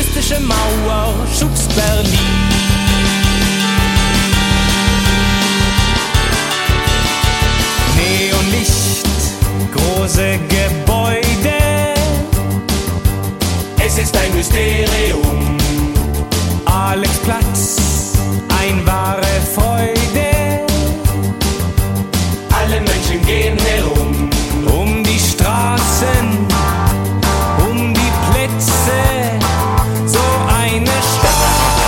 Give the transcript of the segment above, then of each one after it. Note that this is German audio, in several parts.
antifaschistische Mauer schützt Berlin. Neonlicht, große Gebäude, Es ist ein Mysterium. Alexplatz, ein wahre Freude. Alle Menschen gehen herum. Um die Straßen, um die Plätze, so eine Stadt.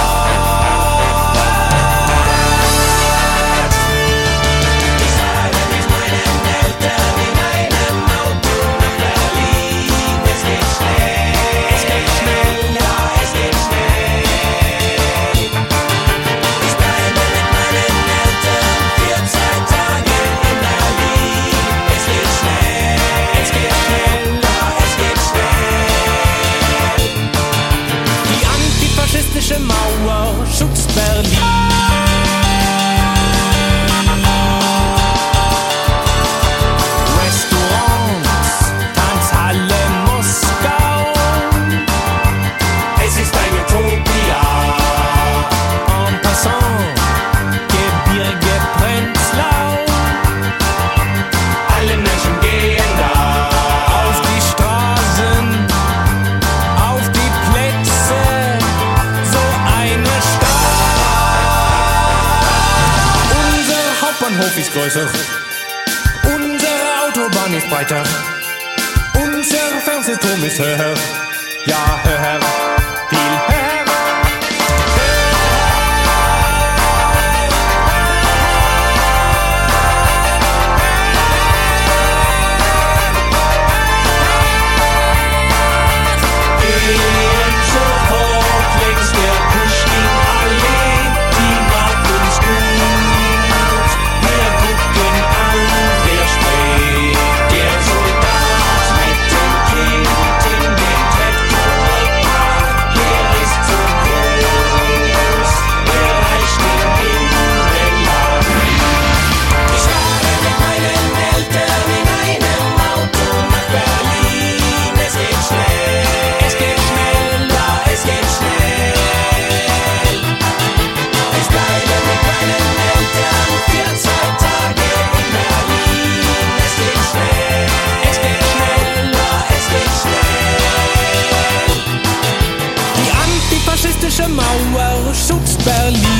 Ich fahre mit meinen Eltern in einem Auto nach Berlin. Es geht schnell, es geht schnell, ja, es geht schnell. Ich bleibe mit meinen Eltern für 2 Tage in Berlin. Es geht schnell, ja, es geht schnell. Die antifaschistische Mauer schützt Berlin. Restaurants, Tanzhalle Moskau, Es ist eine Utopia. en passant, Gebirge Prenzlau, Alle Menschen gehen da. auf die Straßen, auf die Plätze, so eine Stadt. Unser Hauptbahnhof ist größer, unsere Autobahn ist breiter, unser Fernsehturm ist höher, ja höher, viel höher. Gehen sofort längs der Puschkin-Allee, die macht uns gut. Wir gucken an, der Spree, der Soldat mit dem Kind in dem Traktorpark, der ist so groß, der reicht in Himmelland. Ich fahre mit meinen Eltern in einem Auto nach Berlin. Es geht schnell. Es geht schnell, ja, es geht schnell. Ich bleibe mit meinen Eltern für 2 Tage in Berlin. Es geht schnell, ja, es geht schnell. Die antifaschistische Mauer schützt Berlin.